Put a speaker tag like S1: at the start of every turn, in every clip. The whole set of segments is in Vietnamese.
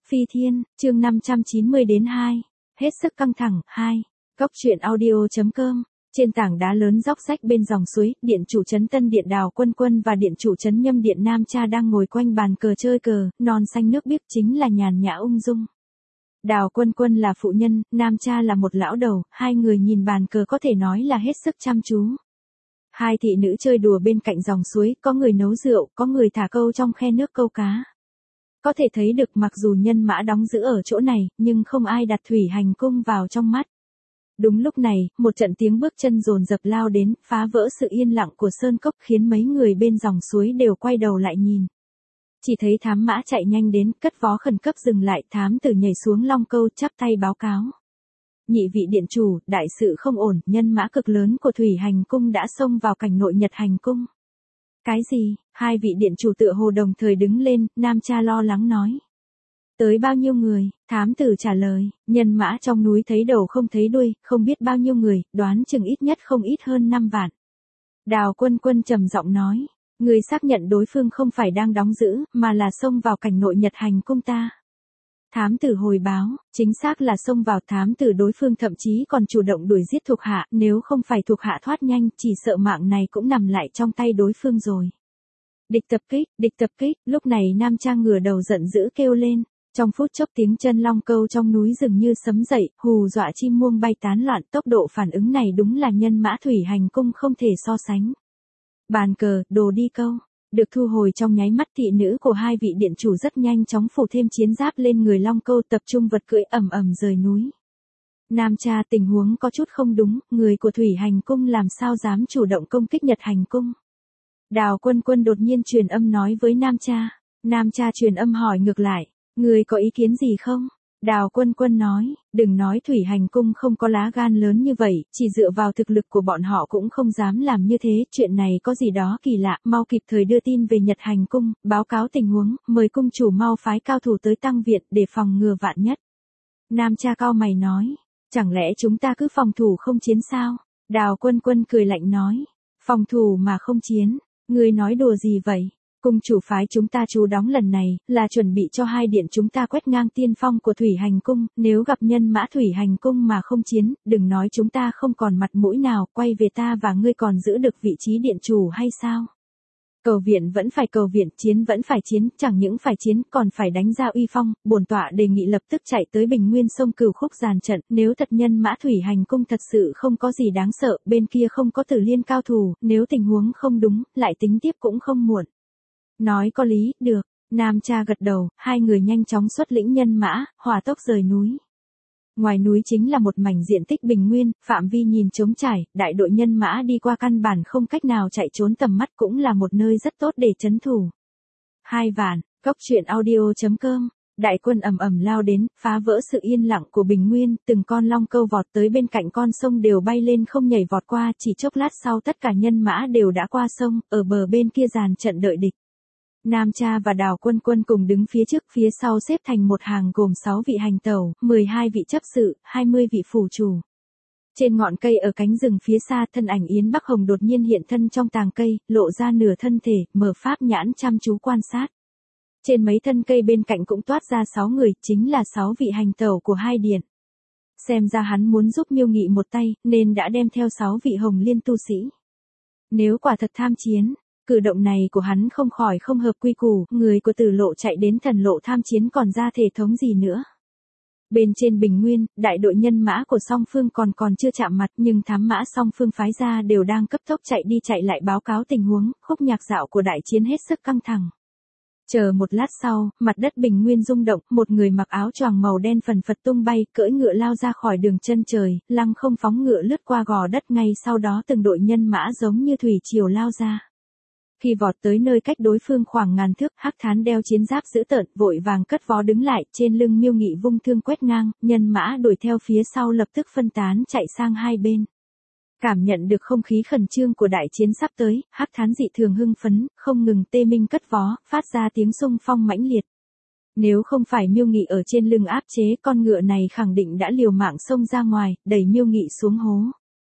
S1: Phi Thiên, chương 590-2. Hết sức căng thẳng, 2. Cốc truyện audio.com. Trên tảng đá lớn róc rách bên dòng suối, điện chủ trấn Tân Điện Đào Quân Quân và điện chủ trấn Nhâm Điện Nam Cha đang ngồi quanh bàn cờ chơi cờ, non xanh nước biếc chính là nhàn nhã ung dung. Đào Quân Quân là phụ nhân, Nam Cha là một lão đầu, hai người nhìn bàn cờ có thể nói là hết sức chăm chú. Hai thị nữ chơi đùa bên cạnh dòng suối, có người nấu rượu, có người thả câu trong khe nước câu cá. Có thể thấy được mặc dù nhân mã đóng giữ ở chỗ này, nhưng không ai đặt thủy hành cung vào trong mắt. Đúng lúc này, một trận tiếng bước chân dồn dập lao đến, phá vỡ sự yên lặng của sơn cốc khiến mấy người bên dòng suối đều quay đầu lại nhìn. Chỉ thấy thám mã chạy nhanh đến, cất vó khẩn cấp dừng lại, thám tử nhảy xuống long câu chắp tay báo cáo. Nhị vị điện chủ, đại sự không ổn, nhân mã cực lớn của thủy hành cung đã xông vào cảnh nội Nhật hành cung. Cái gì? Hai vị điện chủ tựa hồ đồng thời đứng lên, Nam Cha lo lắng nói. Tới bao nhiêu người? Thám tử trả lời, nhân mã trong núi thấy đầu không thấy đuôi, không biết bao nhiêu người, đoán chừng ít nhất không ít hơn 5 vạn. Đào Quân Quân trầm giọng nói, người xác nhận đối phương không phải đang đóng giữ, mà là xông vào cảnh nội Nhật hành cung ta. Thám tử hồi báo, chính xác là xông vào, thám tử đối phương thậm chí còn chủ động đuổi giết thuộc hạ, nếu không phải thuộc hạ thoát nhanh, chỉ sợ mạng này cũng nằm lại trong tay đối phương rồi. Địch tập kích, lúc này Nam Cha ngửa đầu giận dữ kêu lên, trong phút chốc tiếng chân long câu trong núi dường như sấm dậy, hù dọa chim muông bay tán loạn, tốc độ phản ứng này đúng là nhân mã thủy hành cung không thể so sánh. Bàn cờ, đồ đi câu. Được thu hồi trong nháy mắt, thị nữ của hai vị điện chủ rất nhanh chóng phủ thêm chiến giáp lên người long câu, tập trung vật cưỡi ầm ầm rời núi. Nam Cha, tình huống có chút không đúng, người của thủy hành cung làm sao dám chủ động công kích Nhật hành cung. Đào Quân Quân đột nhiên truyền âm nói với Nam Cha. Nam Cha truyền âm hỏi ngược lại, người có ý kiến gì không? Đào Quân Quân nói, đừng nói thủy hành cung không có lá gan lớn như vậy, chỉ dựa vào thực lực của bọn họ cũng không dám làm như thế, chuyện này có gì đó kỳ lạ, mau kịp thời đưa tin về Nhật hành cung, báo cáo tình huống, mời cung chủ mau phái cao thủ tới tăng viện để phòng ngừa vạn nhất. Nam Cha cau mày nói, chẳng lẽ chúng ta cứ phòng thủ không chiến sao? Đào Quân Quân cười lạnh nói, phòng thủ mà không chiến, ngươi nói đùa gì vậy? Cung chủ phái chúng ta trú đóng lần này, là chuẩn bị cho hai điện chúng ta quét ngang tiên phong của thủy hành cung, nếu gặp nhân mã thủy hành cung mà không chiến, đừng nói chúng ta không còn mặt mũi nào, quay về ta và ngươi còn giữ được vị trí điện chủ hay sao? Cầu viện vẫn phải cầu viện, chiến vẫn phải chiến, chẳng những phải chiến, còn phải đánh ra uy phong, bổn tọa đề nghị lập tức chạy tới Bình Nguyên sông Cửu Khúc dàn trận, nếu thật nhân mã thủy hành cung thật sự không có gì đáng sợ, bên kia không có Tử Liên cao thủ, nếu tình huống không đúng, lại tính tiếp cũng không muộn. Nói có lý, được. Nam Cha gật đầu, hai người nhanh chóng xuất lĩnh nhân mã, hỏa tốc rời núi. Ngoài núi chính là một mảnh diện tích bình nguyên, phạm vi nhìn trống trải, đại đội nhân mã đi qua căn bản không cách nào chạy trốn tầm mắt, cũng là một nơi rất tốt để trấn thủ. 2 vạn, cốc truyện audio.com. Đại quân ầm ầm lao đến, phá vỡ sự yên lặng của bình nguyên, từng con long câu vọt tới bên cạnh con sông đều bay lên không nhảy vọt qua, chỉ chốc lát sau tất cả nhân mã đều đã qua sông, ở bờ bên kia dàn trận đợi địch. Nam Cha và Đào Quân Quân cùng đứng phía trước, phía sau xếp thành một hàng gồm 6 vị hành tẩu, 12 vị chấp sự, 20 vị phủ chủ. Trên ngọn cây ở cánh rừng phía xa, thân ảnh Yến Bắc Hồng đột nhiên hiện thân trong tàng cây, lộ ra nửa thân thể, mở pháp nhãn chăm chú quan sát. Trên mấy thân cây bên cạnh cũng toát ra 6 người, chính là 6 vị hành tẩu của hai điện. Xem ra hắn muốn giúp Miêu Nghị một tay, nên đã đem theo 6 vị Hồng Liên tu sĩ. Nếu quả thật tham chiến, cử động này của hắn không khỏi không hợp quy củ, người của Tử Lộ chạy đến Thần Lộ tham chiến còn ra thể thống gì nữa. Bên trên bình nguyên, đại đội nhân mã của song phương còn chưa chạm mặt, nhưng thám mã song phương phái ra đều đang cấp tốc chạy đi chạy lại báo cáo tình huống, khúc nhạc dạo của đại chiến hết sức căng thẳng. Chờ một lát sau, mặt đất bình nguyên rung động, một người mặc áo choàng màu đen phần phật tung bay, cưỡi ngựa lao ra khỏi đường chân trời, lăng không phóng ngựa lướt qua gò đất, ngay sau đó từng đội nhân mã giống như thủy triều lao ra. Khi vọt tới nơi cách đối phương khoảng ngàn thước, Hắc Thán đeo chiến giáp dữ tợn, vội vàng cất vó đứng lại, trên lưng Miêu Nghị vung thương quét ngang, nhân mã đuổi theo phía sau lập tức phân tán chạy sang hai bên. Cảm nhận được không khí khẩn trương của đại chiến sắp tới, Hắc Thán dị thường hưng phấn, không ngừng tê minh cất vó, phát ra tiếng xung phong mãnh liệt. Nếu không phải Miêu Nghị ở trên lưng áp chế, con ngựa này khẳng định đã liều mạng xông ra ngoài, đẩy Miêu Nghị xuống hố.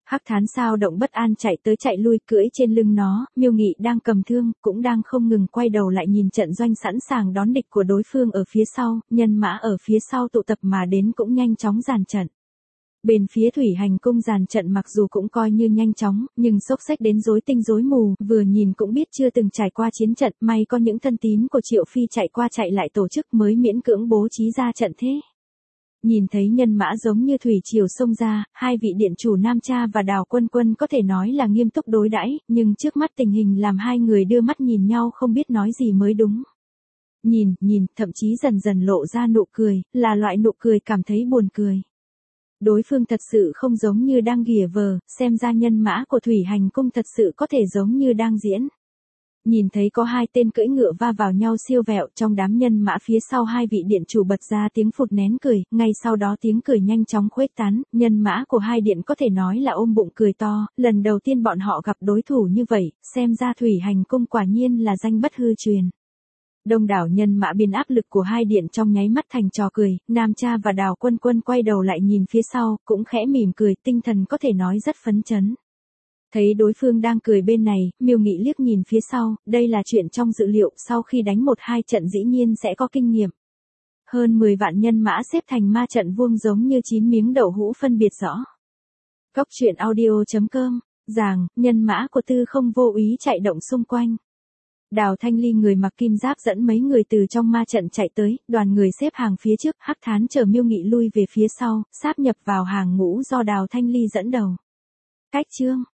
S1: Hắc Thán sao động bất an chạy tới chạy lui cưỡi trên lưng nó, Miêu Nghị đang cầm thương, cũng đang không ngừng quay đầu lại nhìn trận doanh sẵn sàng đón địch của đối phương ở phía sau, nhân mã ở phía sau tụ tập mà đến cũng nhanh chóng dàn trận. Bên phía thủy hành cung dàn trận mặc dù cũng coi như nhanh chóng, nhưng xốc xách đến rối tinh rối mù, vừa nhìn cũng biết chưa từng trải qua chiến trận, may có những thân tín của Triệu Phi chạy qua chạy lại tổ chức mới miễn cưỡng bố trí ra trận thế. Nhìn thấy nhân mã giống như thủy triều xông ra, hai vị điện chủ Nam Cha và Đào Quân Quân có thể nói là nghiêm túc đối đãi, nhưng trước mắt tình hình làm hai người đưa mắt nhìn nhau không biết nói gì mới đúng. Nhìn, thậm chí dần dần lộ ra nụ cười, là loại nụ cười cảm thấy buồn cười. Đối phương thật sự không giống như đang ghìa vờ, xem ra nhân mã của thủy hành cung thật sự có thể giống như đang diễn. Nhìn thấy có hai tên cưỡi ngựa va vào nhau siêu vẹo trong đám nhân mã phía sau hai vị điện chủ bật ra tiếng phụt nén cười, ngay sau đó tiếng cười nhanh chóng khuếch tán, nhân mã của hai điện có thể nói là ôm bụng cười to, lần đầu tiên bọn họ gặp đối thủ như vậy, xem ra thủy hành cung quả nhiên là danh bất hư truyền. Đông đảo nhân mã biến áp lực của hai điện trong nháy mắt thành trò cười, Nam Cha và Đào Quân Quân quay đầu lại nhìn phía sau, cũng khẽ mỉm cười, tinh thần có thể nói rất phấn chấn. Thấy đối phương đang cười bên này, Miêu Nghị liếc nhìn phía sau, đây là chuyện trong dự liệu, sau khi đánh 1-2 trận dĩ nhiên sẽ có kinh nghiệm. Hơn 10 vạn nhân mã xếp thành ma trận vuông giống như 9 miếng đậu hũ phân biệt rõ. Góc truyện audio.com, Giàng, nhân mã của Tư Không vô úy chạy động xung quanh. Đào Thanh Ly người mặc kim giáp dẫn mấy người từ trong ma trận chạy tới, đoàn người xếp hàng phía trước, Hắc Thán chờ Miêu Nghị lui về phía sau, sáp nhập vào hàng ngũ do Đào Thanh Ly dẫn đầu. Cách chương